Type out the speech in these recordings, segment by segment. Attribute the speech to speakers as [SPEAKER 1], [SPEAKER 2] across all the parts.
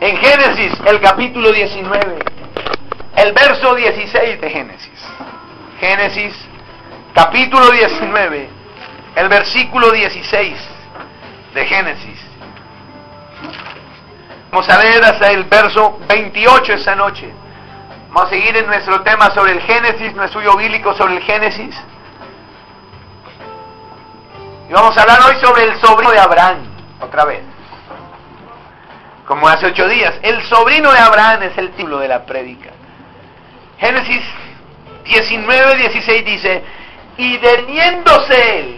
[SPEAKER 1] En Génesis, el capítulo 19, el verso 16 de Génesis. Génesis, capítulo 19, el versículo 16 de Génesis. Vamos a leer hasta el verso 28 esta noche. Vamos a seguir en nuestro tema sobre el Génesis, nuestro estudio bíblico sobre el Génesis. Y vamos a hablar hoy sobre el sobrino de Abraham, otra vez. Como hace 8 días, el sobrino de Abraham es el título de la prédica. Génesis 19, 16 dice: y teniéndose él,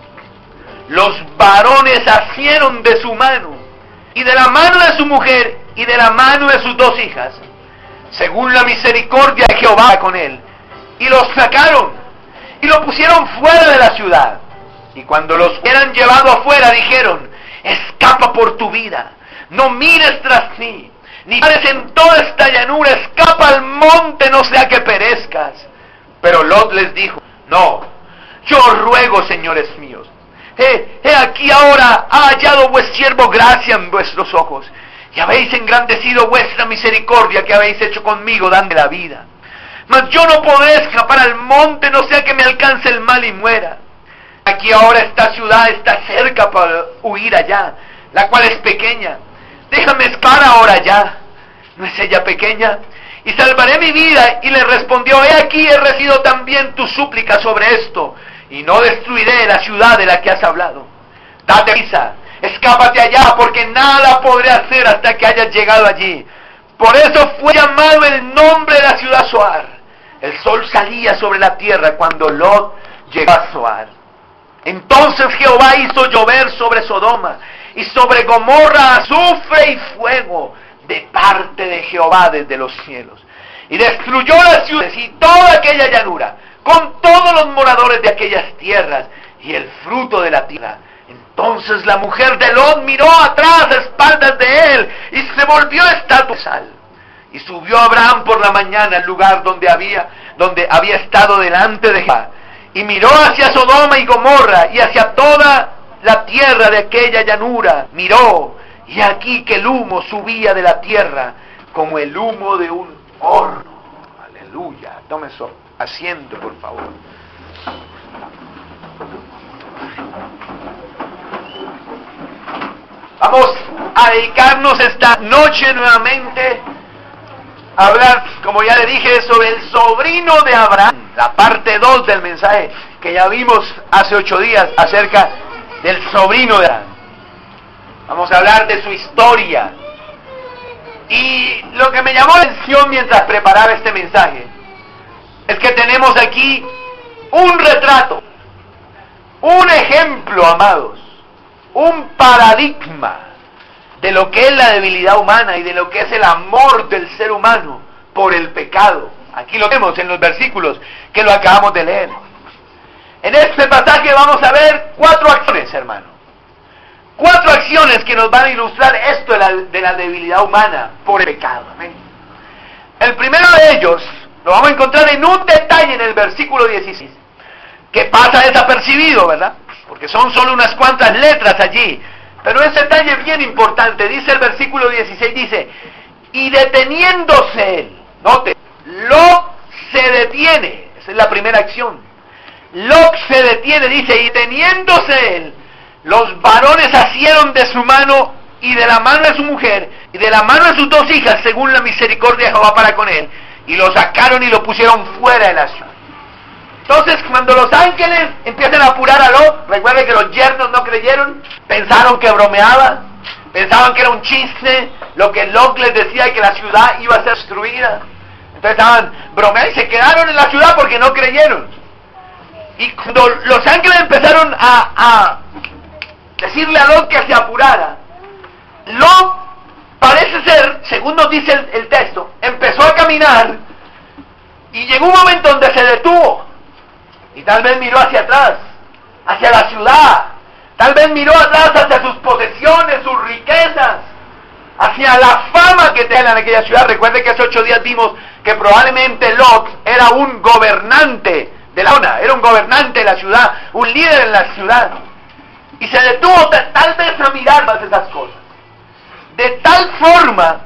[SPEAKER 1] los varones asieron de su mano, y de la mano de su mujer, y de la mano de sus 2 hijas, según la misericordia de Jehová con él, y los sacaron, y lo pusieron fuera de la ciudad. Y cuando los hubieran llevado afuera, dijeron: escapa por tu vida, no mires tras ti, ni pares en toda esta llanura, escapa al monte, no sea que perezcas. Pero Lot les dijo: no, yo ruego, señores míos, he aquí ahora ha hallado vuestro siervo gracia en vuestros ojos, y habéis engrandecido vuestra misericordia que habéis hecho conmigo, dando la vida. Mas yo no podré escapar al monte, no sea que me alcance el mal y muera. Aquí ahora esta ciudad está cerca para huir allá, la cual es pequeña. Déjame escapar ahora allá, ¿no es ella pequeña? Y salvaré mi vida. Y le respondió: he aquí he recibido también tu súplica sobre esto, y no destruiré la ciudad de la que has hablado. Date prisa, escápate allá, porque nada podré hacer hasta que hayas llegado allí. Por eso fue llamado el nombre de la ciudad Zoar. El sol salía sobre la tierra cuando Lot llegó a Zoar. Entonces Jehová hizo llover sobre Sodoma y sobre Gomorra azufre y fuego de parte de Jehová desde los cielos, y destruyó las ciudades y toda aquella llanura, con todos los moradores de aquellas tierras y el fruto de la tierra. Entonces la mujer de Lot miró atrás a espaldas de él y se volvió estatua de sal. Y subió Abraham por la mañana al lugar donde había estado delante de Jehová, y miró hacia Sodoma y Gomorra y hacia toda la tierra de aquella llanura. Miró, y aquí que el humo subía de la tierra como el humo de un horno. Aleluya. Tome su asiento, por favor. Vamos a dedicarnos esta noche nuevamente a hablar, como ya le dije, sobre el sobrino de Abraham, la parte 2 del mensaje que ya vimos hace 8 días acerca del sobrino de Abraham. Vamos a hablar de su historia. Y lo que me llamó la atención mientras preparaba este mensaje es que tenemos aquí un retrato, un ejemplo, amados, un paradigma de lo que es la debilidad humana y de lo que es el amor del ser humano por el pecado. Aquí lo vemos en los versículos que lo acabamos de leer. En este pasaje vamos a ver 4 acciones, hermano. 4 acciones que nos van a ilustrar esto de la debilidad humana por el pecado. Amén. El primero de ellos lo vamos a encontrar en un detalle en el versículo 16, que pasa desapercibido, ¿verdad? Porque son solo unas cuantas letras allí. Pero ese detalle es bien importante. Dice el versículo 16, dice: y deteniéndose él, note, Lot se detiene. Esa es la primera acción. Lot se detiene, dice, y teniéndose él, los varones asieron de su mano y de la mano de su mujer y de la mano de sus 2 hijas, según la misericordia de Jehová para con él, y lo sacaron y lo pusieron fuera de la ciudad. Entonces, cuando los ángeles empiezan a apurar a Lot, recuerden que los yernos no creyeron, pensaron que bromeaba, pensaban que era un chiste, lo que Lot les decía, que la ciudad iba a ser destruida. Entonces estaban bromeando y se quedaron en la ciudad porque no creyeron. Y cuando los ángeles empezaron a decirle a Lot que se apurara, Lot, parece ser, según nos dice el texto, empezó a caminar y llegó un momento donde se detuvo. Y tal vez miró hacia atrás, hacia la ciudad. Tal vez miró atrás hacia sus posesiones, sus riquezas, hacia la fama que tenía en aquella ciudad. Recuerde que hace 8 días vimos que probablemente Lot era un gobernante de la zona, era un gobernante de la ciudad, un líder en la ciudad. Y se detuvo tal vez a mirar más esas cosas. De tal forma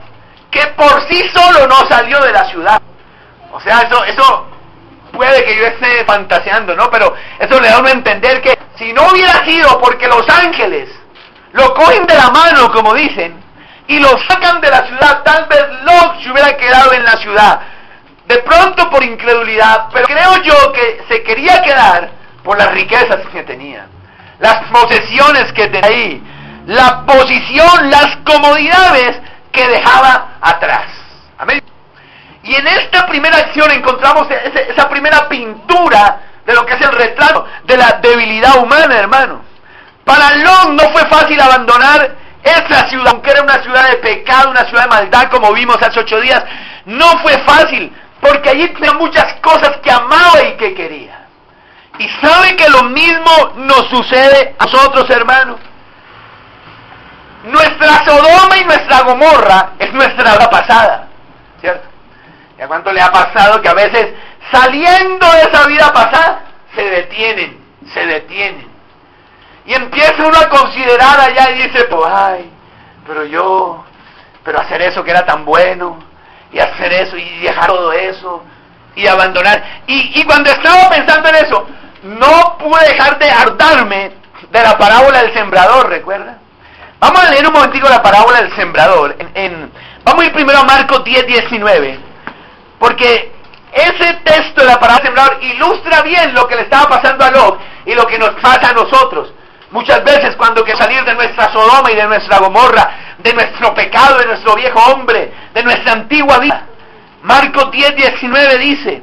[SPEAKER 1] que por sí solo no salió de la ciudad. O sea, eso puede que yo esté fantaseando, ¿no? Pero eso le da a uno a entender que si no hubiera sido porque los ángeles lo cogen de la mano, como dicen, y lo sacan de la ciudad, tal vez Lot se hubiera quedado en la ciudad. De pronto por incredulidad, pero creo yo que se quería quedar por las riquezas que tenía, las posesiones que tenía ahí, la posición, las comodidades que dejaba atrás. Amén. Y en esta primera acción encontramos esa primera pintura de lo que es el retrato de la debilidad humana, hermano. Para Lot no fue fácil abandonar esa ciudad, aunque era una ciudad de pecado, una ciudad de maldad, como vimos hace 8 días. No fue fácil, porque allí tenía muchas cosas que amaba y que quería. Y sabe que lo mismo nos sucede a nosotros, hermanos. Nuestra Sodoma y nuestra Gomorra es nuestra vida pasada, ¿cierto? ¿Y a cuánto le ha pasado que a veces saliendo de esa vida pasada se detienen? Y empieza uno a considerar allá y dice, pues, ay, pero hacer eso que era tan bueno, y hacer eso, y dejar todo eso, y abandonar. Y cuando estaba pensando en eso, no pude dejar de hartarme de la parábola del sembrador, ¿recuerda? Vamos a leer un momentico la parábola del sembrador. Vamos a ir primero a Marcos 10:19, porque ese texto de la parábola del sembrador ilustra bien lo que le estaba pasando a Lot y lo que nos pasa a nosotros. Muchas veces cuando queremos salir de nuestra Sodoma y de nuestra Gomorra, de nuestro pecado, de nuestro viejo hombre, de nuestra antigua vida. Marcos 10:19 dice,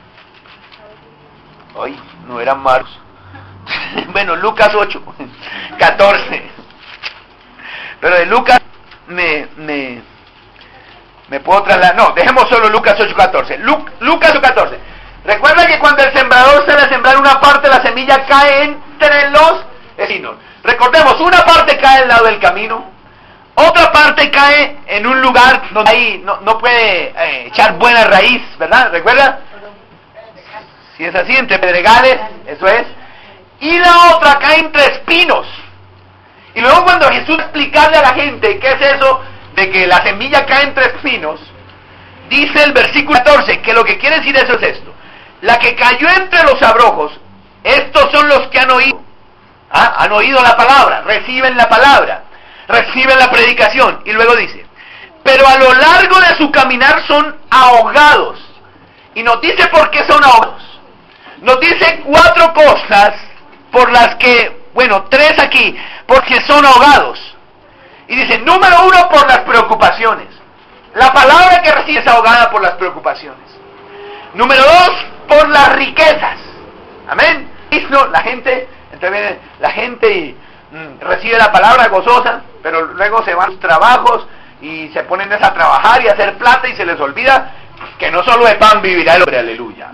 [SPEAKER 1] hoy no eran Marcos, bueno, Lucas 8:14, pero de Lucas me puedo trasladar, no, dejemos solo Lucas 8:14, Lucas 8:14. Recuerda que cuando el sembrador sale a sembrar, una parte de la semilla cae entre los vecinos. Recordemos, una parte cae al lado del camino, otra parte cae en un lugar donde ahí no puede echar buena raíz, ¿verdad? ¿Recuerda? Si es así, entre pedregales, eso es. Y la otra cae entre espinos. Y luego cuando Jesús explicarle a la gente qué es eso de que la semilla cae entre espinos, dice el versículo 14, que lo que quiere decir eso es esto: la que cayó entre los abrojos, estos son los que han oído. Han oído la palabra, reciben la palabra, reciben la predicación. Y luego dice, pero a lo largo de su caminar son ahogados. Y nos dice por qué son ahogados. Nos dice 4 cosas por las que, bueno, 3 aquí, porque son ahogados. Y dice, número 1, por las preocupaciones. La palabra que recibe es ahogada por las preocupaciones. Número 2, por las riquezas. Amén. La gente, entonces viene la gente y recibe la palabra gozosa, pero luego se van a sus trabajos y se ponen a trabajar y a hacer plata y se les olvida que no solo de pan vivirá el hombre, aleluya.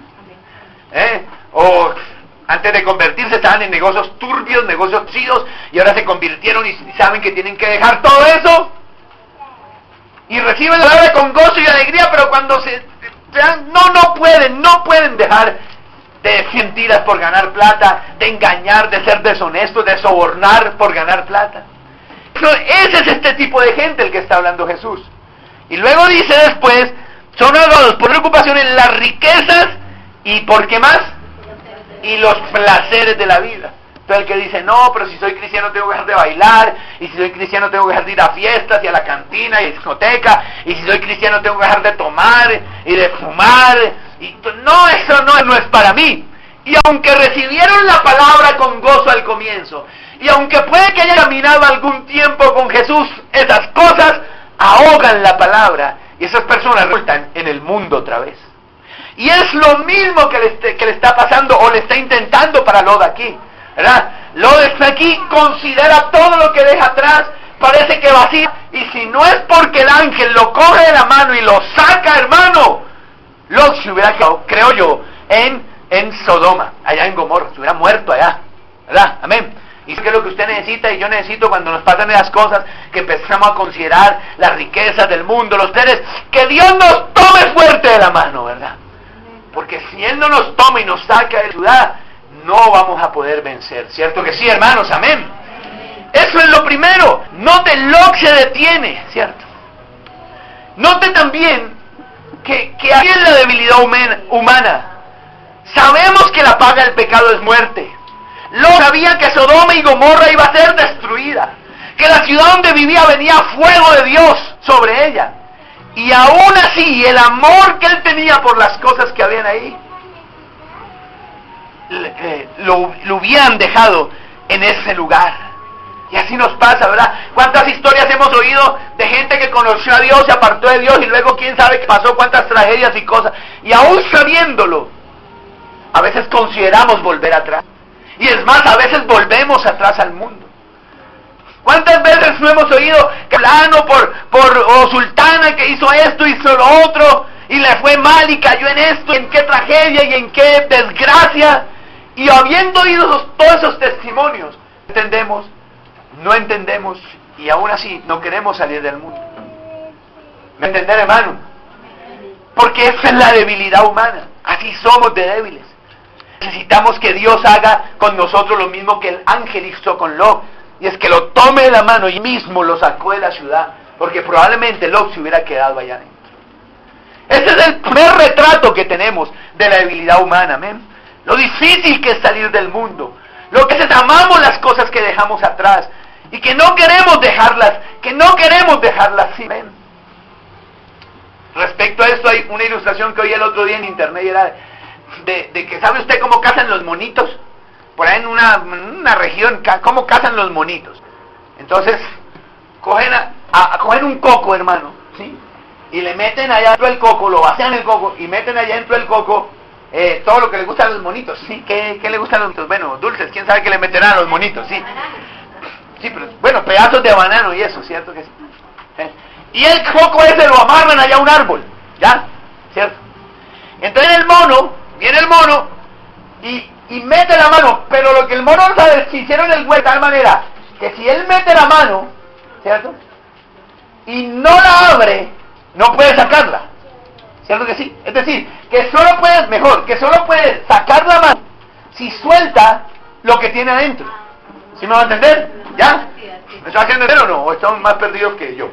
[SPEAKER 1] O antes de convertirse estaban en negocios turbios, negocios chidos, y ahora se convirtieron y saben que tienen que dejar todo eso y reciben la palabra con gozo y alegría, pero cuando se no pueden dejar de decir mentiras por ganar plata, de engañar, de ser deshonestos, de sobornar por ganar plata. Ese es este tipo de gente el que está hablando Jesús. Y luego dice después, son ahogados por preocupación en las riquezas y ¿por qué más? Y los placeres de la vida. Entonces el que dice, no, pero si soy cristiano tengo que dejar de bailar, y si soy cristiano tengo que dejar de ir a fiestas y a la cantina y a la discoteca, y si soy cristiano tengo que dejar de tomar y de fumar, y no, eso no es para mí. Y aunque recibieron la palabra con gozo al comienzo, y aunque puede que haya caminado algún tiempo con Jesús, esas cosas ahogan la palabra, y esas personas resultan en el mundo otra vez. Y es lo mismo que le está pasando, o le está intentando para Lot aquí, ¿verdad? Lot está aquí, considera todo lo que deja atrás, parece que vacía, y si no es porque el ángel lo coge de la mano y lo saca, hermano, Lot se hubiera quedado, creo yo, en Sodoma, allá en Gomorra, se hubiera muerto allá, ¿verdad? Amén. Y es que lo que usted necesita y yo necesito cuando nos pasan esas cosas, que empezamos a considerar las riquezas del mundo, los seres, que Dios nos tome fuerte de la mano, ¿verdad? Porque si Él no nos toma y nos saca de la ciudad, no vamos a poder vencer, ¿cierto que sí, hermanos? Amén. Eso es lo primero. Note, Lot se detiene, ¿cierto? Note también que ahí es la debilidad humana. Sabemos que la paga del pecado es muerte. Lot sabía que Sodoma y Gomorra iba a ser destruida, que la ciudad donde vivía venía fuego de Dios sobre ella. Y aún así, el amor que él tenía por las cosas que habían ahí, lo hubieran dejado en ese lugar. Y así nos pasa, ¿verdad? ¿Cuántas historias hemos oído de gente que conoció a Dios, se apartó de Dios y luego quién sabe qué pasó, cuántas tragedias y cosas? Y aún sabiéndolo, a veces consideramos volver atrás. Y es más, a veces volvemos atrás al mundo. ¿Cuántas veces no hemos oído que fulano o sultana que hizo esto, hizo lo otro, y le fue mal y cayó en esto, en qué tragedia y en qué desgracia? Y habiendo oído todos esos testimonios, no entendemos y aún así no queremos salir del mundo. ¿Me entendés, hermano? Porque esa es la debilidad humana. Así somos de débiles. Necesitamos que Dios haga con nosotros lo mismo que el ángel hizo con Lot. Y es que lo tome de la mano y mismo lo sacó de la ciudad. Porque probablemente Lot se hubiera quedado allá adentro. Ese es el primer retrato que tenemos de la debilidad humana. ¿Amén? Lo difícil que es salir del mundo. Lo que es amamos las cosas que dejamos atrás. Y que no queremos dejarlas. Así. ¿Amén? Respecto a esto hay una ilustración que oí el otro día en internet y era de que ¿sabe usted cómo cazan los monitos? Por ahí en una región, ¿cómo cazan los monitos? Entonces, cogen un coco, hermano, ¿sí? Y le meten allá dentro del coco, lo vacían el coco y meten allá dentro del coco todo lo que les gusta a los monitos, ¿sí? ¿Qué le gustan a los monitos? Bueno, dulces, ¿quién sabe qué le meterán a los monitos? Sí, sí, pero bueno, pedazos de banano y eso, ¿cierto que sí? Y el coco ese lo amarran allá a un árbol, ¿ya? ¿Cierto? Entonces viene el mono y mete la mano, pero lo que el mono no sabe es que hicieron el hueco de tal manera que si él mete la mano, ¿cierto? Y no la abre, no puede sacarla, ¿cierto que sí? Es decir, que solo puede sacar la mano si suelta lo que tiene adentro. ¿Sí me va a entender? ¿Ya? ¿Me está haciendo entender o no? ¿O están más perdidos que yo?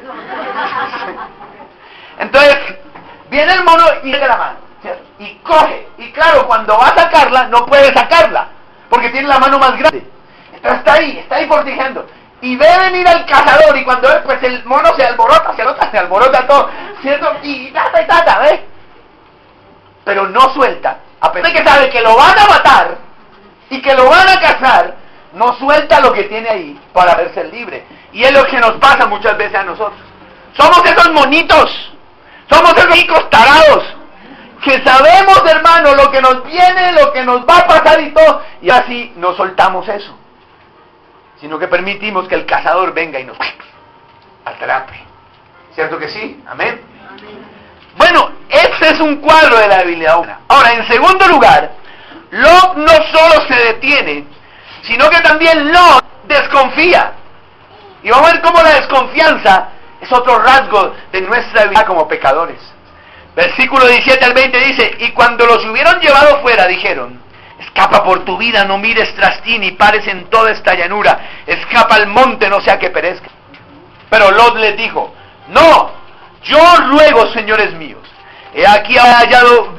[SPEAKER 1] Entonces, viene el mono y mete la mano, ¿cierto? Y coge, y claro, cuando va a sacarla, no puede sacarla, porque tiene la mano más grande. Entonces está ahí forcejeando. Y ve venir al cazador, y cuando ve, pues el mono se alborota todo, ¿cierto? Y tata, ¿ves? Pero no suelta, a pesar de que sabe que lo van a matar, y que lo van a cazar, no suelta lo que tiene ahí, para verse libre. Y es lo que nos pasa muchas veces a nosotros. Somos esos monitos, somos esos hijos tarados, que sabemos, hermano, lo que nos viene, lo que nos va a pasar y todo, y así no soltamos eso, sino que permitimos que el cazador venga y nos atrape. ¿Cierto que sí? ¿Amén? Bueno, ese es un cuadro de la debilidad humana. Ahora, en segundo lugar, Lot no solo se detiene, sino que también Lot desconfía. Y vamos a ver cómo la desconfianza es otro rasgo de nuestra vida como pecadores. Versículo 17 al 20 dice: y cuando los hubieron llevado fuera, dijeron: escapa por tu vida, no mires tras ti, ni pares en toda esta llanura, escapa al monte, no sea que perezca. Pero Lot les dijo: no, yo ruego, señores míos, he hallado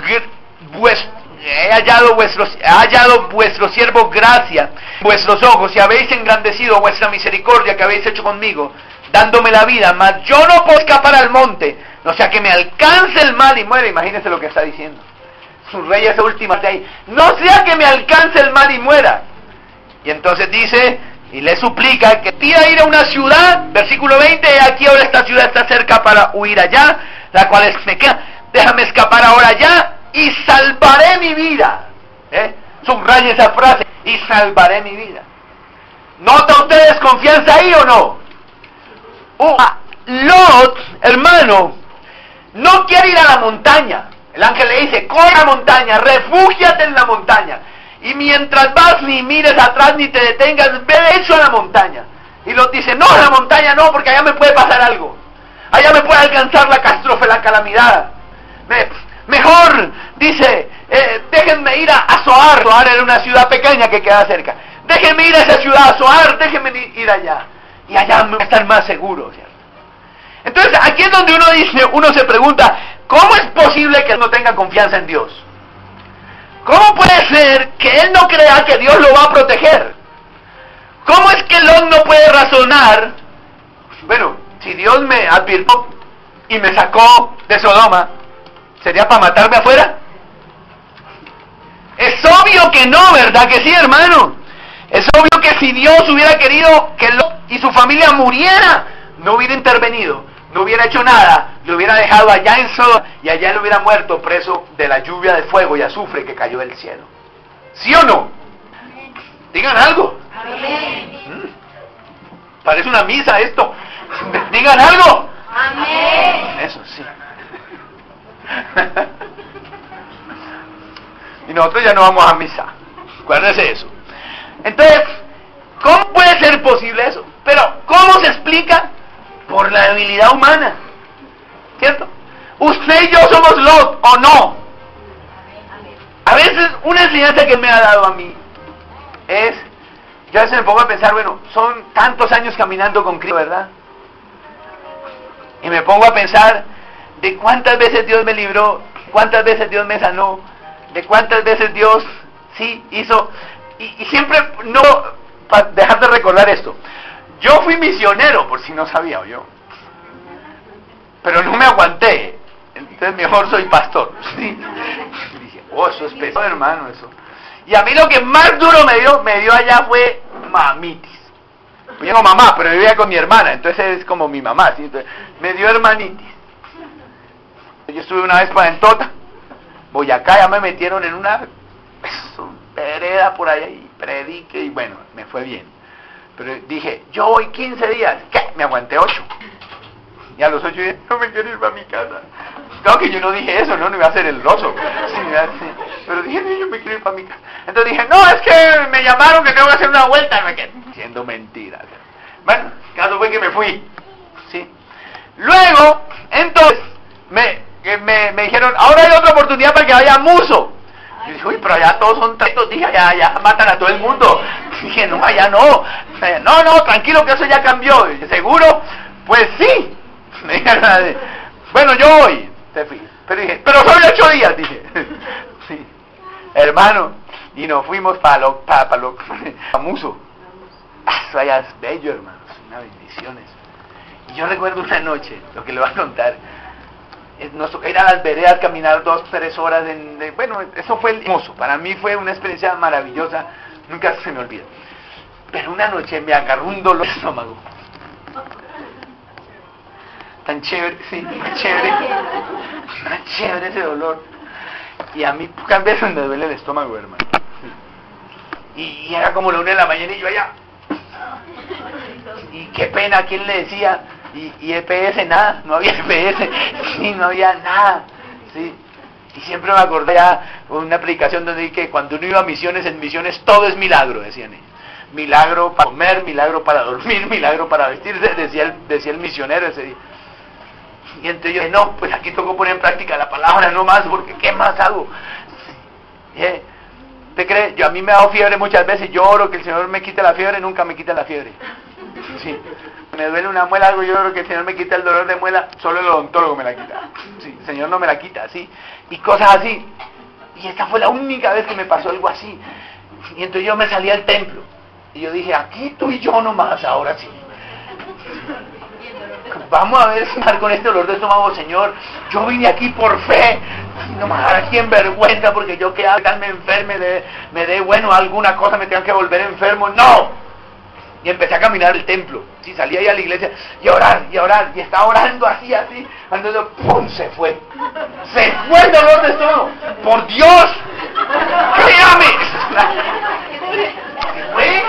[SPEAKER 1] vuestro siervo gracia en vuestros ojos, y habéis engrandecido vuestra misericordia que habéis hecho conmigo, dándome la vida, mas yo no puedo escapar al monte, no sea que me alcance el mal y muera. Imagínense lo que está diciendo. Sus reyes últimas de ahí, no sea que me alcance el mal y muera. Y entonces dice, y le suplica que pida ir a una ciudad, versículo 20, aquí ahora esta ciudad está cerca para huir allá, la cual es me queda, déjame escapar ahora allá, y salvaré mi vida. Subraya esa frase, y salvaré mi vida. ¿Nota ustedes confianza ahí o no? Lot, hermano, no quiere ir a la montaña. El ángel le dice: corre a la montaña, refúgiate en la montaña, y mientras vas ni mires atrás ni te detengas, ve eso a la montaña. Y Lot dice: no, a la montaña no, porque allá me puede pasar algo, allá me puede alcanzar la catástrofe, la calamidad. Mejor, dice, déjenme ir a Zoar. Zoar era una ciudad pequeña que queda cerca. Déjenme ir a esa ciudad, a Zoar, déjenme ir allá. Y allá me voy a estar más seguro, ¿cierto? Entonces, aquí es donde uno se pregunta, ¿cómo es posible que él no tenga confianza en Dios? ¿Cómo puede ser que él no crea que Dios lo va a proteger? ¿Cómo es que Lot no puede razonar? Bueno, si Dios me advirtió y me sacó de Sodoma, ¿sería para matarme afuera? Es obvio que no, ¿verdad que sí, hermano? Es obvio que si Dios hubiera querido que Lot y su familia muriera, no hubiera intervenido, no hubiera hecho nada, lo hubiera dejado allá en Sodoma y allá él hubiera muerto preso de la lluvia de fuego y azufre que cayó del cielo. ¿Sí o no? Amén. Digan algo. Amén. Parece una misa esto. Digan algo. Amén. Eso sí. Y nosotros ya no vamos a misa. Acuérdense eso. Entonces, ¿cómo puede ser posible eso? Pero, ¿cómo se explica? Por la debilidad humana. ¿Cierto? Usted y yo somos Lot, ¿o no? A veces, una enseñanza que me ha dado a mí es, yo a veces me pongo a pensar, bueno, son tantos años caminando con Cristo, ¿verdad? Y me pongo a pensar de cuántas veces Dios me libró, cuántas veces Dios me sanó, de cuántas veces Dios sí hizo, y siempre no, para dejar de recordar esto, yo fui misionero, por si no sabía yo, pero no me aguanté, entonces mejor soy pastor, ¿sí? Y dije, eso es pesado, hermano, eso. Y a mí lo que más duro me dio allá fue mamitis. Yo tengo mamá, pero vivía con mi hermana, entonces es como mi mamá, ¿sí? Entonces, me dio hermanitis. Yo estuve una vez para Entota, Boyacá, ya me metieron en una vereda por allá y predique y bueno, me fue bien. Pero dije, yo voy 15 días, ¿qué? Me aguanté 8. Y a los 8 días, no me quiero ir para mi casa. Claro que yo no dije eso, no iba a ser el roso. Sí, pero dije, no, yo me quiero ir para mi casa. Entonces dije, no, es que me llamaron que tengo que hacer una vuelta. Me quedé siendo mentiras. Bueno, el caso fue que me fui. ¿Sí? Luego, entonces, me dijeron, ahora hay otra oportunidad para que vaya a Muso. Yo dije, uy, pero allá todos son tantos, dije, allá matan a todo el mundo. Dije, no, allá no. No, tranquilo que eso ya cambió. Dije, ¿seguro? Pues sí. Me dijeron, bueno, yo voy. Te fui. Pero dije, pero solo 8 días, dije. Sí. Hermano, y nos fuimos para Muso. Eso allá es bello, hermano, es una bendición eso. Y yo recuerdo una noche, lo que le voy a contar, nos tocó ir a las veredas, caminar 2-3 horas, bueno, eso fue hermoso, para mí fue una experiencia maravillosa, nunca se me olvida. Pero una noche me agarró un dolor de estómago. Tan chévere, sí, tan chévere ese dolor. Y a mí pocas veces me duele el estómago, hermano. Y era como la 1 de la mañana y yo allá. Y qué pena, ¿quién le decía? Y EPS, nada, no había EPS, sí, no había nada, sí. Y siempre me acordé ya una predicación donde dije que cuando uno iba a misiones, en misiones todo es milagro, decían ellos. Milagro para comer, milagro para dormir, milagro para vestirse, decía el misionero ese día. Y entonces yo dije, no, pues aquí tengo que poner en práctica la palabra, no más, porque ¿qué más hago? ¿Usted cree? A mí me ha dado fiebre muchas veces, yo oro que el Señor me quite la fiebre, nunca me quita la fiebre. Sí. Me duele una muela, algo, yo oro que el Señor me quita el dolor de muela, solo el odontólogo me la quita. Sí, el Señor no me la quita, ¿sí? Y cosas así. Y esta fue la única vez que me pasó algo así. Y entonces yo me salí al templo. Y yo dije, aquí tú y yo nomás, ahora sí. Vamos a ver si con este dolor de estómago, Señor. Yo vine aquí por fe. No me hagas aquí en vergüenza porque yo que tal me enferme, me dé, bueno, alguna cosa, me tengan que volver enfermo. ¡No! Y empecé a caminar el templo. Sí, salí ahí a la iglesia y a orar. Y estaba orando así. Entonces, ¡pum! Se fue. Se fue el dolor de estómago. ¡Por Dios! ¡Créame! Se fue.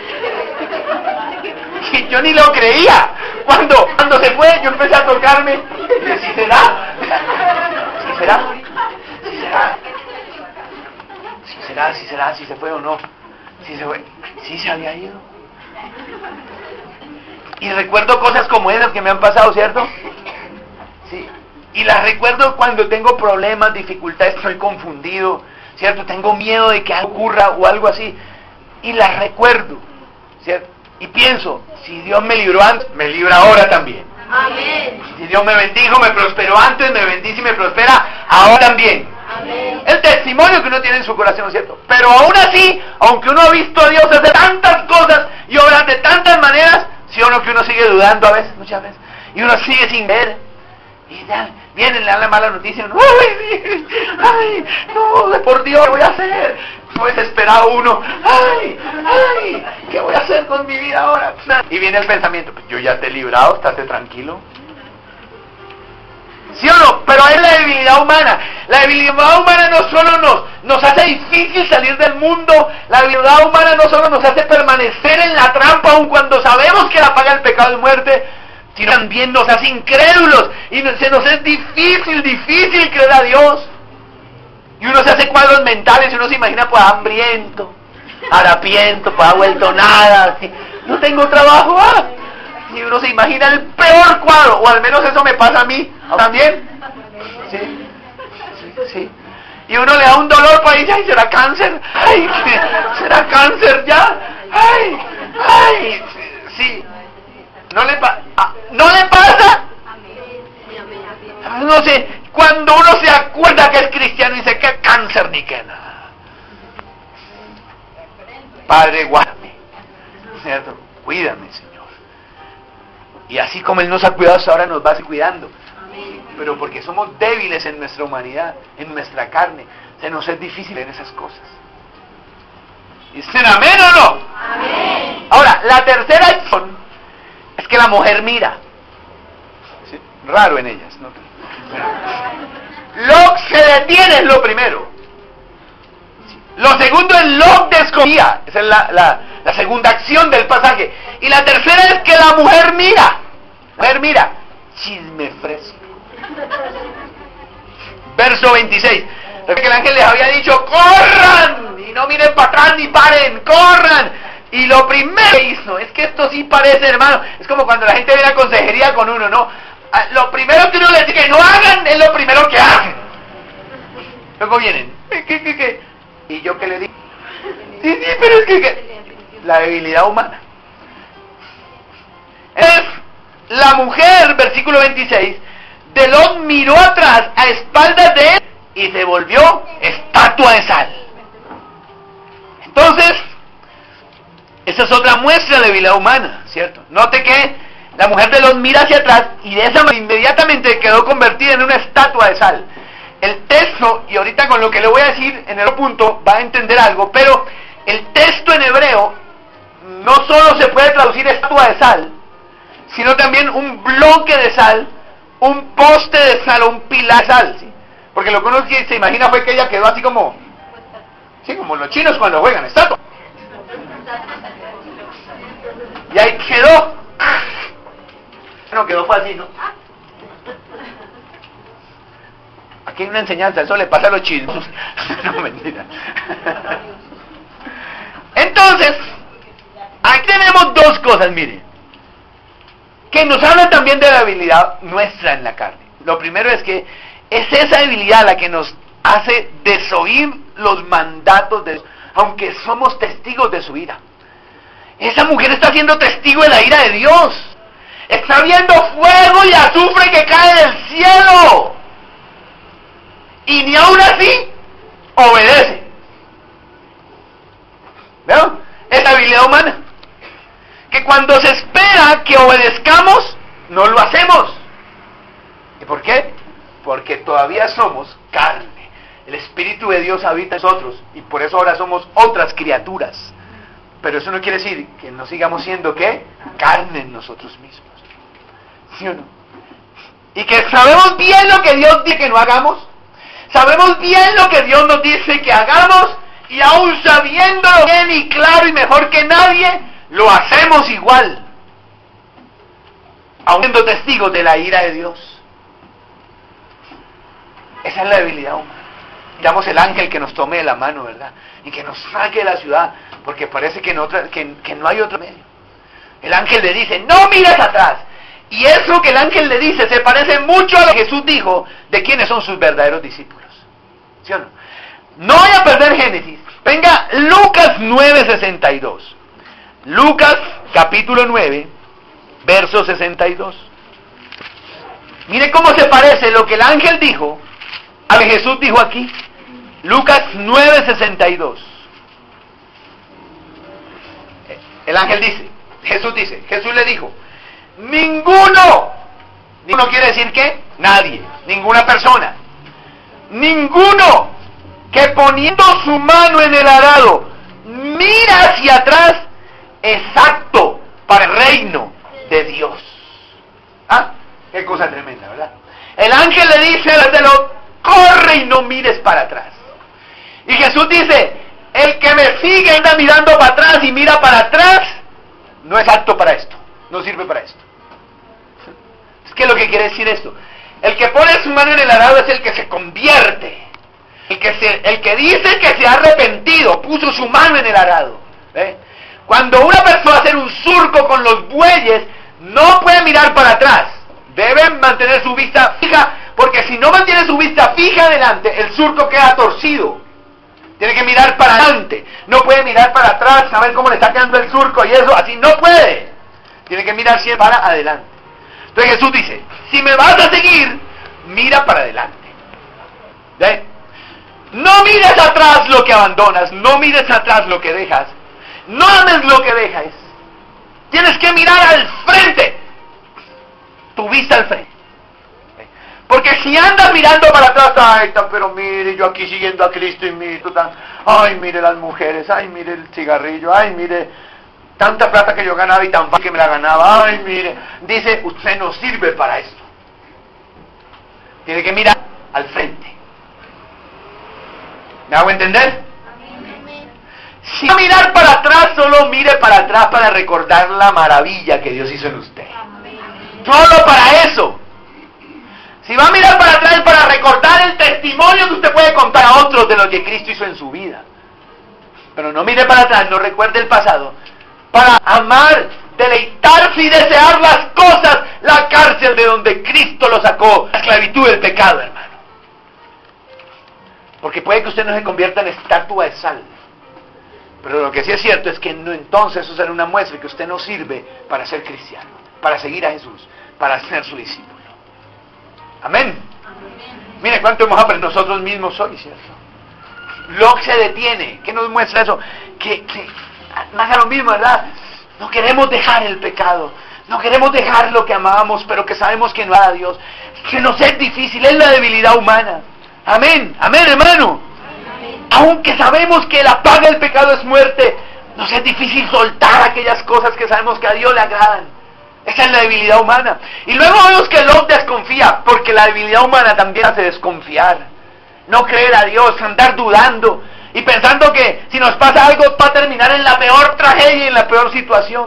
[SPEAKER 1] Y yo ni lo creía. Cuando se fue, yo empecé a tocarme. Y dije, ¿sí será? ¿Sí será? ¿Sí será? ¿Sí será? ¿Sí será? ¿Sí se fue o no? ¿Sí se fue? ¿Sí se había ido? Y recuerdo cosas como esas que me han pasado, ¿cierto? Sí. Y las recuerdo cuando tengo problemas, dificultades, estoy confundido, ¿cierto? Tengo miedo de que algo ocurra o algo así. Y las recuerdo, ¿cierto? Y pienso, si Dios me libró antes, me libra ahora también. Amén. Dios me bendijo, me prosperó antes, me bendice y me prospera ahora también.
[SPEAKER 2] Amén.
[SPEAKER 1] El testimonio que uno tiene en su corazón, ¿cierto? Pero aún así, aunque uno ha visto a Dios hacer tantas cosas y obrar de tantas maneras, ¿sí o no que uno sigue dudando a veces, muchas veces? Y uno sigue sin ver. Y ya, viene, le dan la mala noticia, uno, ¡ay, no, por Dios, ¿qué voy a hacer? No, desesperado uno, ¡ay, qué voy a hacer con mi vida ahora! Y viene el pensamiento, pues yo ya te he librado, estate tranquilo. ¿Sí o no? Pero es la debilidad humana. La debilidad humana no solo nos hace difícil salir del mundo, la debilidad humana no solo nos hace permanecer en la trampa aun cuando sabemos que la paga el pecado es muerte, sino también nos hace incrédulos y se nos es difícil creer a Dios. Y uno se hace cuadros mentales y uno se imagina pues hambriento, harapiento, pues ha vuelto nada, así, no tengo trabajo, y uno se imagina el peor cuadro, o al menos eso me pasa a mí, ¿también? Sí. Y uno le da un dolor para decir, ay, ¿será cáncer? Ay, ¿será cáncer ya? Ay, sí. ¿No le pasa? No sé, cuando uno se acuerda que es cristiano y dice, que cáncer ni que nada. Padre, guárdame, ¿cierto? Cuídame, Señor. Y así como Él nos ha cuidado hasta ahora, nos va a seguir cuidando. Pero porque somos débiles en nuestra humanidad, en nuestra carne, se nos es difícil en esas cosas. ¿Dicen amén o no?
[SPEAKER 2] Amén.
[SPEAKER 1] Ahora, la tercera acción es que la mujer mira. ¿Sí? Raro en ellas, ¿no? Lot se detiene es lo primero. Lo segundo es Lot desconfía. Esa es la segunda acción del pasaje. Y la tercera es que la mujer mira. La mujer mira. Chisme fresco. Verso 26. Recuerda que el ángel les había dicho, ¡corran! Y no miren para atrás ni paren, ¡corran! Y lo primero que hizo, es que esto sí parece, hermano, es como cuando la gente viene a consejería con uno, ¿no? Lo primero que uno les dice que no hagan es lo primero que hacen. Luego vienen, ¿qué? ¿Y yo qué le digo? Sí, pero es que la debilidad humana. Es la mujer, versículo 26, de Lot miró atrás a espaldas de él y se volvió estatua de sal. Entonces, esa es otra muestra de debilidad humana, ¿cierto? Note que la mujer de Lot mira hacia atrás y de esa manera inmediatamente quedó convertida en una estatua de sal. El texto, y ahorita con lo que le voy a decir en el punto va a entender algo, pero el texto en hebreo no solo se puede traducir estatua de sal, sino también un bloque de sal, un poste de sal, un pilar de sal, ¿sí? Porque lo que uno se imagina fue que ella quedó así como, sí, como los chinos cuando juegan estatua. Y ahí quedó. No, quedó fácil, ¿no? Aquí hay una enseñanza, eso le pasa a los chinos. No, mentira. Entonces, aquí tenemos dos cosas, mire, que nos hablan también de la debilidad nuestra en la carne. Lo primero es que es esa debilidad la que nos hace desoír los mandatos de Dios, aunque somos testigos de su ira. Esa mujer está siendo testigo de la ira de Dios. Está viendo fuego y azufre que cae del cielo. Y ni aún así obedece. ¿Veo? Es la habilidad humana. Que cuando se espera que obedezcamos, no lo hacemos. ¿Y por qué? Porque todavía somos carne. El Espíritu de Dios habita en nosotros y por eso ahora somos otras criaturas. Pero eso no quiere decir que no sigamos siendo, ¿qué? Carne en nosotros mismos. ¿Sí o no? Y que sabemos bien lo que Dios dice que no hagamos. Sabemos bien lo que Dios nos dice que hagamos. Y aún sabiéndolo bien y claro y mejor que nadie, lo hacemos igual. Aún siendo testigos de la ira de Dios. Esa es la debilidad humana. Necesitamos el ángel que nos tome de la mano, ¿verdad? Y que nos saque de la ciudad, porque parece que no hay otro medio. El ángel le dice, no mires atrás. Y eso que el ángel le dice se parece mucho a lo que Jesús dijo de quiénes son sus verdaderos discípulos. ¿Sí o no? No voy a perder Génesis. Venga, Lucas 9:62. Lucas capítulo 9, verso 62. Mire cómo se parece lo que el ángel dijo a lo que Jesús dijo aquí. Lucas 9:62. El ángel dice, Jesús le dijo, ninguno quiere decir ¿qué? Nadie, ninguna persona, ninguno que poniendo su mano en el arado mira hacia atrás es apto para el reino de Dios. ¿Ah? Qué cosa tremenda, ¿verdad? El ángel le dice al artelo, corre y no mires para atrás. Y Jesús dice, el que me sigue anda mirando para atrás y mira para atrás, no es apto para esto, no sirve para esto. ¿Qué es lo que quiere decir esto? El que pone su mano en el arado es el que se convierte, el que dice que se ha arrepentido, puso su mano en el arado. Cuando una persona va a hacer un surco con los bueyes, no puede mirar para atrás, debe mantener su vista fija, porque si no mantiene su vista fija adelante, el surco queda torcido. Tiene que mirar para adelante, no puede mirar para atrás, saber cómo le está quedando el surco y eso, así no puede. Tiene que mirar siempre para adelante. Entonces Jesús dice, si me vas a seguir, mira para adelante. ¿Ve? No mires atrás lo que abandonas, no mires atrás lo que dejas, no ames lo que dejas. Tienes que mirar al frente, tu vista al frente. Porque si andas mirando para atrás, ay, pero mire, yo aquí siguiendo a Cristo y mire, ay, mire las mujeres, ay, mire el cigarrillo, ay, mire, tanta plata que yo ganaba y tan fácil que me la ganaba, ay, mire, dice, usted no sirve para esto. Tiene que mirar al frente. ¿Me hago entender? Si va a mirar para atrás, solo mire para atrás para recordar la maravilla que Dios hizo en usted. Solo para eso. Si va a mirar para atrás, para recordar el testimonio que usted puede contar a otros de lo que Cristo hizo en su vida. Pero no mire para atrás, no recuerde el pasado. Para amar, deleitarse y desear las cosas, la cárcel de donde Cristo lo sacó, la esclavitud del pecado, hermano. Porque puede que usted no se convierta en estatua de sal. Pero lo que sí es cierto es que no, entonces eso será una muestra de que usted no sirve para ser cristiano, para seguir a Jesús, para ser su discípulo. Amén. Amén. Mire cuánto hemos aprendido nosotros mismos hoy, ¿cierto? Lo que se detiene, ¿qué nos muestra eso? Que haga lo mismo, ¿verdad? No queremos dejar el pecado, no queremos dejar lo que amábamos, pero que sabemos que no es a Dios, que nos es difícil, es la debilidad humana. Amén, amén, hermano. Amén. Aunque sabemos que la paga del pecado es muerte, nos es difícil soltar aquellas cosas que sabemos que a Dios le agradan. Esa es la debilidad humana. Y luego vemos que Lot desconfía, porque la debilidad humana también hace desconfiar. No creer a Dios, andar dudando y pensando que si nos pasa algo va a terminar en la peor tragedia y en la peor situación.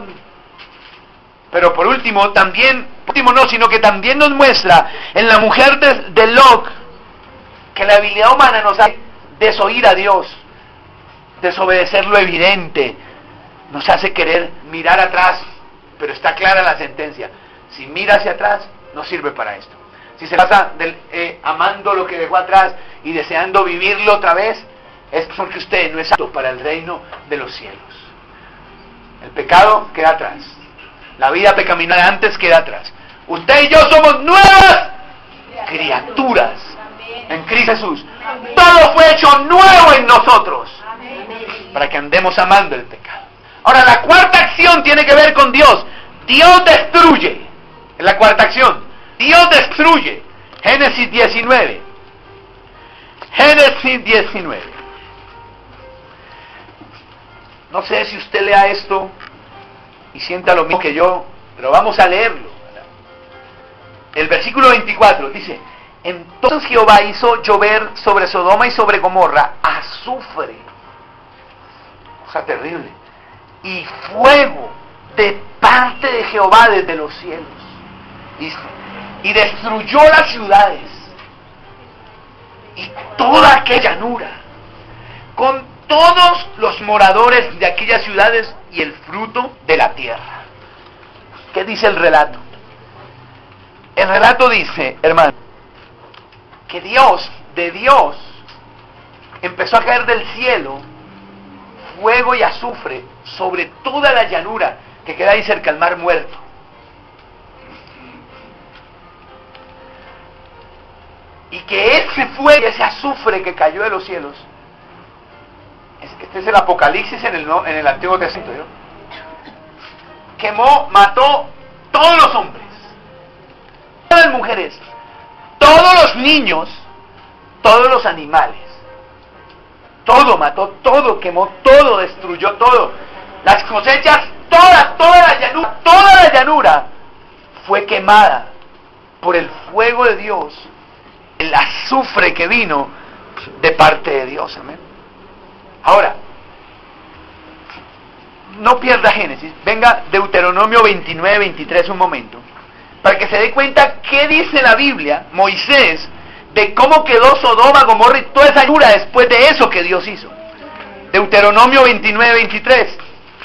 [SPEAKER 1] Pero por último, sino que también nos muestra en la mujer de Lot que la debilidad humana nos hace desoír a Dios, desobedecer lo evidente, nos hace querer mirar atrás. Pero está clara la sentencia. Si mira hacia atrás, no sirve para esto. Si se pasa amando lo que dejó atrás y deseando vivirlo otra vez, es porque usted no es apto para el reino de los cielos. El pecado queda atrás. La vida pecaminosa antes queda atrás. Usted y yo somos nuevas criaturas en Cristo Jesús. Todo fue hecho nuevo en nosotros para que andemos amando el pecado. Ahora, la cuarta acción tiene que ver con Dios. Dios destruye. Es la cuarta acción. Dios destruye. Génesis 19. Génesis 19. No sé si usted lea esto y sienta lo mismo que yo, pero vamos a leerlo. El versículo 24 dice: entonces Jehová hizo llover sobre Sodoma y sobre Gomorra azufre. Cosa terrible. Y fuego de parte de Jehová desde los cielos. Y destruyó las ciudades y toda aquella llanura, con todos los moradores de aquellas ciudades y el fruto de la tierra. ¿Qué dice el relato? El relato dice, hermano, que de Dios, empezó a caer del cielo fuego y azufre sobre toda la llanura que queda ahí cerca del mar Muerto. Y que ese fuego, ese azufre que cayó de los cielos, este es el Apocalipsis en el Antiguo Testamento, ¿no? Quemó, mató todos los hombres, todas las mujeres, todos los niños, todos los animales. Todo mató, todo quemó, todo destruyó, todo. Las cosechas, toda la llanura fue quemada por el fuego de Dios, el azufre que vino de parte de Dios. Amén. Ahora, no pierda Génesis, venga Deuteronomio 29, 23 un momento, para que se dé cuenta qué dice la Biblia, Moisés, de cómo quedó Sodoma, Gomorra y toda esa llanura después de eso que Dios hizo. Deuteronomio 29, 23.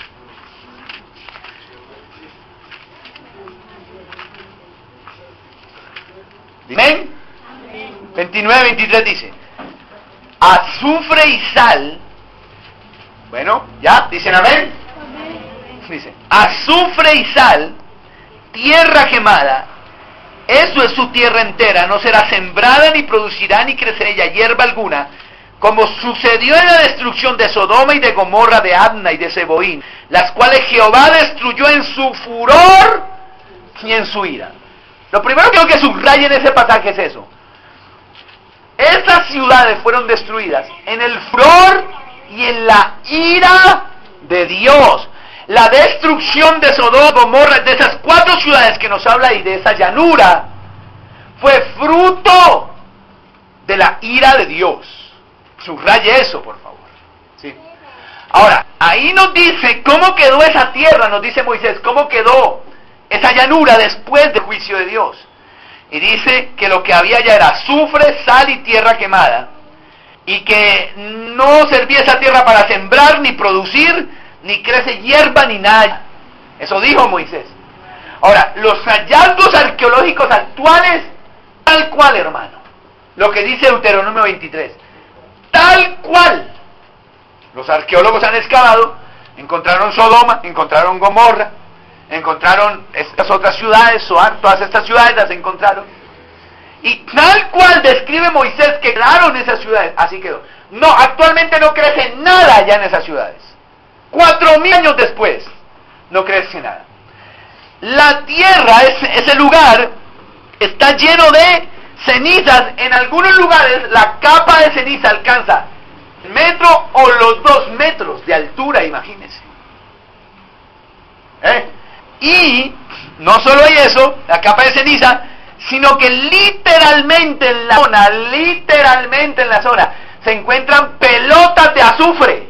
[SPEAKER 1] ¿Amén? 29, 23 dice: azufre y sal. Bueno, ¿ya? ¿Dicen amén? Dice: azufre y sal, tierra quemada, eso es su tierra entera, no será sembrada, ni producirá, ni crecerá ella hierba alguna, como sucedió en la destrucción de Sodoma y de Gomorra, de Adma y de Zeboín, las cuales Jehová destruyó en su furor y en su ira. Lo primero que quiero que subraye en ese pasaje es eso. Estas ciudades fueron destruidas en el furor y en la ira de Dios. La destrucción de Sodoma, Gomorra, de esas 4 ciudades que nos habla y de esa llanura, fue fruto de la ira de Dios. Subraye eso, por favor. ¿Sí? Ahora, ahí nos dice cómo quedó esa tierra, nos dice Moisés, cómo quedó esa llanura después del juicio de Dios. Y dice que lo que había ya era azufre, sal y tierra quemada, y que no servía esa tierra para sembrar, ni producir, ni crece hierba, ni nada. Eso dijo Moisés. Ahora, los hallazgos arqueológicos actuales, tal cual, hermano, lo que dice Deuteronomio 23, tal cual. Los arqueólogos han excavado, encontraron Sodoma, encontraron Gomorra, encontraron estas otras ciudades, Zoar, todas estas ciudades las encontraron. Y tal cual describe Moisés que quedaron esas ciudades, así quedó. No, actualmente no crece nada allá en esas ciudades. 4000 años después, no crece nada. La tierra, ese lugar, está lleno de cenizas. En algunos lugares la capa de ceniza alcanza el metro o los 2 metros de altura, imagínense. Y no solo hay eso, la capa de ceniza, sino que literalmente en la zona, se encuentran pelotas de azufre,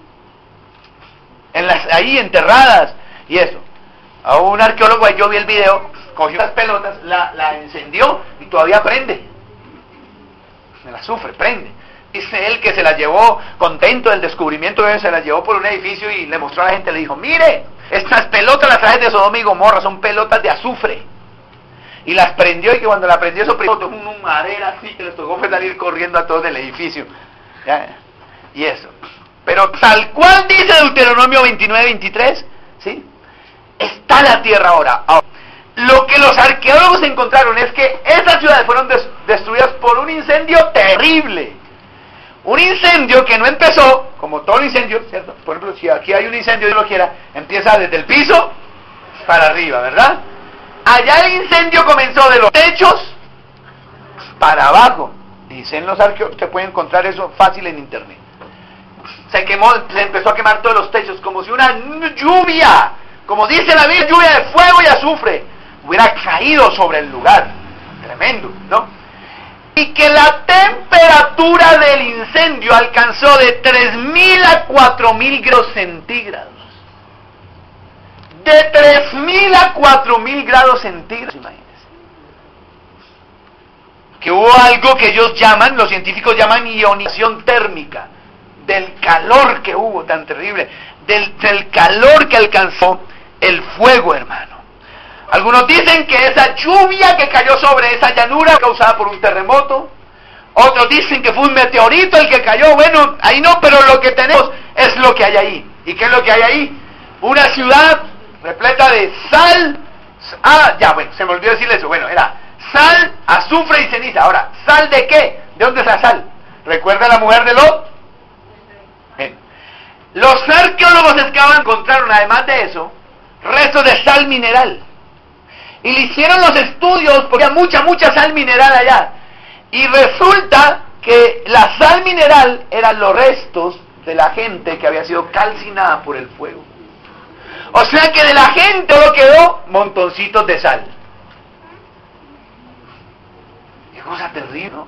[SPEAKER 1] ahí enterradas, y eso. A un arqueólogo, yo vi el video, cogió las pelotas, la encendió, y todavía prende. El azufre prende. Dice él que se las llevó, contento del descubrimiento, se las llevó por un edificio y le mostró a la gente, le dijo: mire, estas pelotas las trajes de Sodoma y Gomorra, son pelotas de azufre. Y las prendió, y que cuando la prendió, eso prendió una madera así, que les tocó salir corriendo a todos del edificio. ¿Ya? Y eso. Pero tal cual dice Deuteronomio 29, 23, ¿sí? Está la tierra ahora. Lo que los arqueólogos encontraron es que esas ciudades fueron destruidas por un incendio terrible. Un incendio que no empezó, como todo incendio, ¿cierto? Por ejemplo, si aquí hay un incendio, Dios lo quiera, empieza desde el piso para arriba, ¿verdad? Allá el incendio comenzó de los techos para abajo. Dicen los arqueólogos, se puede encontrar eso fácil en internet. Se quemó, se empezó a quemar todos los techos, como si una lluvia, como dice la Biblia, lluvia de fuego y azufre, hubiera caído sobre el lugar. Tremendo, ¿no? Y que la temperatura del incendio alcanzó de 3000 a 4000 grados centígrados. De 3000 a 4000 grados centígrados, imagínense. Que hubo algo que ellos llaman, los científicos llaman ionización térmica, del calor que hubo tan terrible, del calor que alcanzó el fuego, hermano. Algunos dicen que esa lluvia que cayó sobre esa llanura causada por un terremoto. Otros dicen que fue un meteorito el que cayó. Bueno, ahí no, pero lo que tenemos es lo que hay ahí. ¿Y qué es lo que hay ahí? Una ciudad repleta de sal. Bueno, se me olvidó decirle eso. Bueno, era sal, azúcar azufre y ceniza. Ahora, ¿sal de qué? ¿De dónde es la sal? ¿Recuerda a la mujer de Lot? Bien. Los arqueólogos encontraron, además de eso, restos de sal mineral. Y le hicieron los estudios porque había mucha sal mineral allá. Y resulta que la sal mineral eran los restos de la gente que había sido calcinada por el fuego. O sea que de la gente solo quedó montoncitos de sal. Qué cosa terrible, ¿no?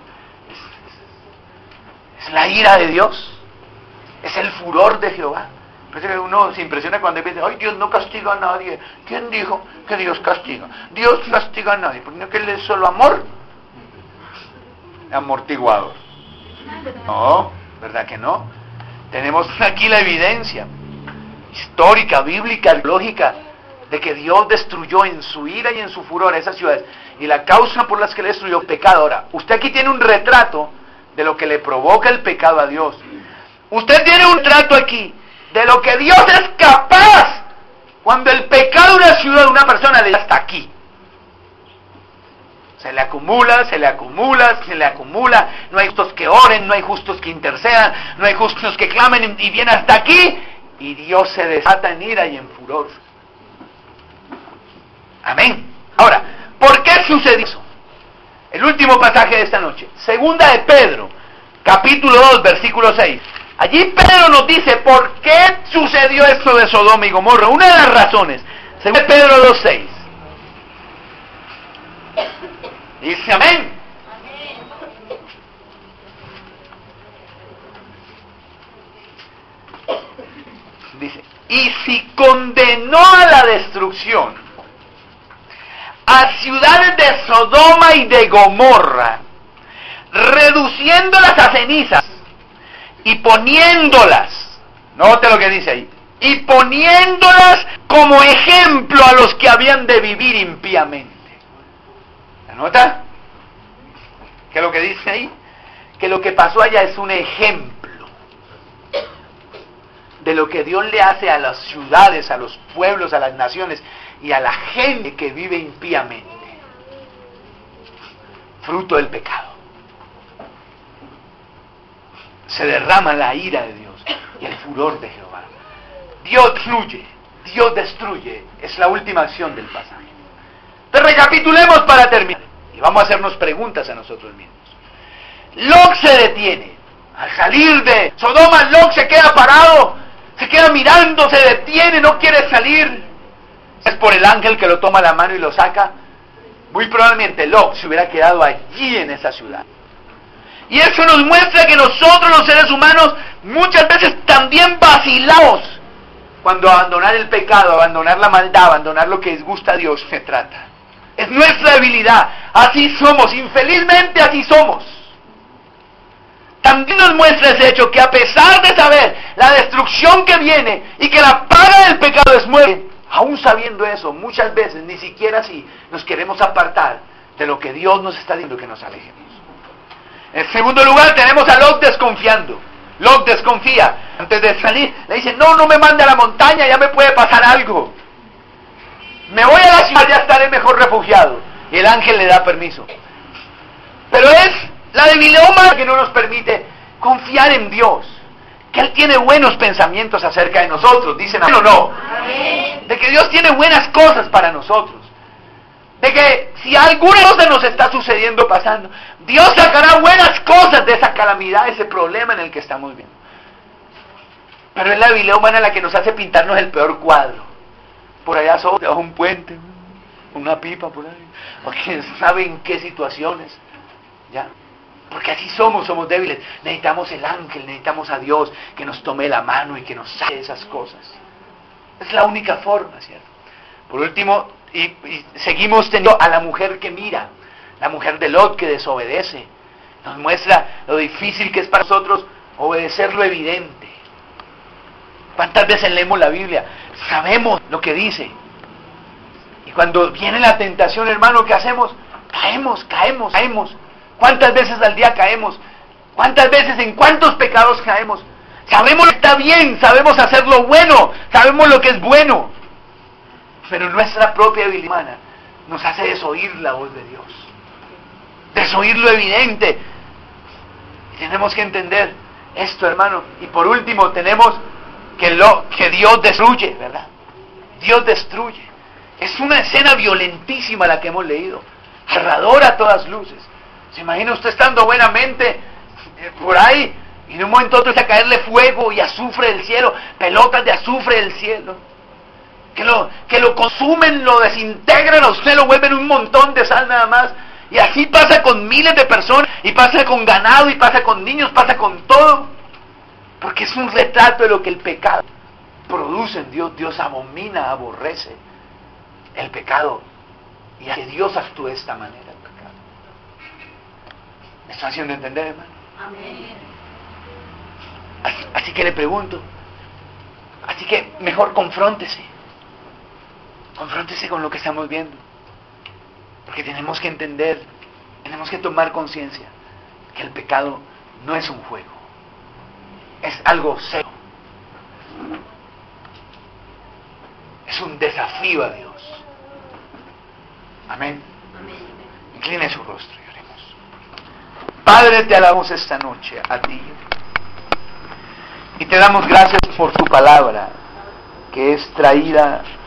[SPEAKER 1] Es la ira de Dios. Es el furor de Jehová. Parece que uno se impresiona cuando dice, ay, Dios no castiga a nadie. ¿Quién dijo que Dios castiga? Dios castiga a nadie, porque no, que Él es solo amor. Amortiguador. No, ¿verdad que no? Tenemos aquí la evidencia histórica, bíblica, lógica, de que Dios destruyó en su ira y en su furor a esas ciudades. Y la causa por las que le destruyó el pecado. Ahora, usted aquí tiene un retrato de lo que le provoca el pecado a Dios. Usted tiene un retrato aquí de lo que Dios es capaz cuando el pecado de una ciudad, de una persona, le hasta aquí. Se le acumula, se le acumula, se le acumula. No hay justos que oren, no hay justos que intercedan, no hay justos que clamen y viene hasta aquí. Y Dios se desata en ira y en furor. Amén. Ahora, ¿por qué sucedió eso? El último pasaje de esta noche. Segunda de Pedro, capítulo 2, versículo 6. Allí Pedro nos dice por qué sucedió esto de Sodoma y Gomorra. Una de las razones. Segunda de Pedro 2, 6. Dice amén. Dice, y si condenó a la destrucción a ciudades de Sodoma y de Gomorra, reduciéndolas a cenizas y poniéndolas, note lo que dice ahí, y poniéndolas como ejemplo a los que habían de vivir impíamente. ¿La nota? ¿Qué es lo que dice ahí? Que lo que pasó allá es un ejemplo de lo que Dios le hace a las ciudades, a los pueblos, a las naciones y a la gente que vive impíamente, fruto del pecado. Se derrama la ira de Dios y el furor de Jehová. Dios fluye, Dios destruye, es la última acción del pasaje. Entonces recapitulemos para terminar y vamos a hacernos preguntas a nosotros mismos. Lot se detiene. Al salir de Sodoma, Lot se queda parado, se queda mirando, se detiene, no quiere salir. Es por el ángel que lo toma la mano y lo saca. Muy probablemente Lot se hubiera quedado allí en esa ciudad. Y eso nos muestra que nosotros los seres humanos muchas veces también vacilamos cuando abandonar el pecado, abandonar la maldad, abandonar lo que disgusta a Dios se trata. Es nuestra debilidad. Así somos, infelizmente así somos. También nos muestra ese hecho que a pesar de saber la destrucción que viene y que la paga del pecado es muerte, aún sabiendo eso, muchas veces ni siquiera así nos queremos apartar de lo que Dios nos está diciendo que nos alejemos. En segundo lugar tenemos a Lot desconfiando. Lot desconfía. Antes de salir le dice, no me mande a la montaña, ya me puede pasar algo. Me voy a la ciudad, ya estaré mejor refugiado. Y el ángel le da permiso. Pero es la debilidad humana que no nos permite confiar en Dios, que Él tiene buenos pensamientos acerca de nosotros. ¿Dicen amén o no? Amén. De que Dios tiene buenas cosas para nosotros. De que si alguna cosa nos está sucediendo, pasando, Dios sacará buenas cosas de esa calamidad, ese problema en el que estamos viviendo. Pero es la debilidad humana la que nos hace pintarnos el peor cuadro. Por allá somos debajo de un puente, una pipa por ahí, o quién sabe en qué situaciones, ¿ya? Porque así somos débiles. Necesitamos el ángel, necesitamos a Dios que nos tome la mano y que nos saque esas cosas. Es la única forma, ¿cierto? Por último, y seguimos teniendo a la mujer que mira, la mujer de Lot que desobedece. Nos muestra lo difícil que es para nosotros obedecer lo evidente. ¿Cuántas veces leemos la Biblia? Sabemos lo que dice. Y cuando viene la tentación, hermano, ¿qué hacemos? Caemos. ¿Cuántas veces al día caemos? ¿Cuántas veces, en cuántos pecados caemos? Sabemos lo que está bien, sabemos hacer lo bueno, sabemos lo que es bueno. Pero nuestra propia debilidad humana nos hace desoír la voz de Dios. desoír lo evidente. Y tenemos que entender esto, hermano. Y por último, tenemos que Dios destruye, ¿verdad? Dios destruye. Es una escena violentísima la que hemos leído, aterradora a todas luces. ¿Se imagina usted estando buenamente por ahí y de un momento a otro a caerle fuego y azufre del cielo, pelotas de azufre del cielo, que lo consumen, lo desintegran a usted, lo vuelven un montón de sal nada más? Y así pasa con miles de personas, y pasa con ganado, y pasa con niños, pasa con todo, porque es un retrato de lo que el pecado produce en Dios. Dios abomina, aborrece el pecado, y hace que Dios actúe de esta manera el pecado. ¿Me está haciendo entender, hermano?
[SPEAKER 2] Amén.
[SPEAKER 1] Así que le pregunto, así que mejor confróntese con lo que estamos viendo, porque tenemos que entender, tenemos que tomar conciencia que el pecado no es un juego, es algo serio, es un desafío a Dios. Amén. Incline su rostro y oremos. Padre, te alabamos esta noche a ti y te damos gracias por tu palabra que es traída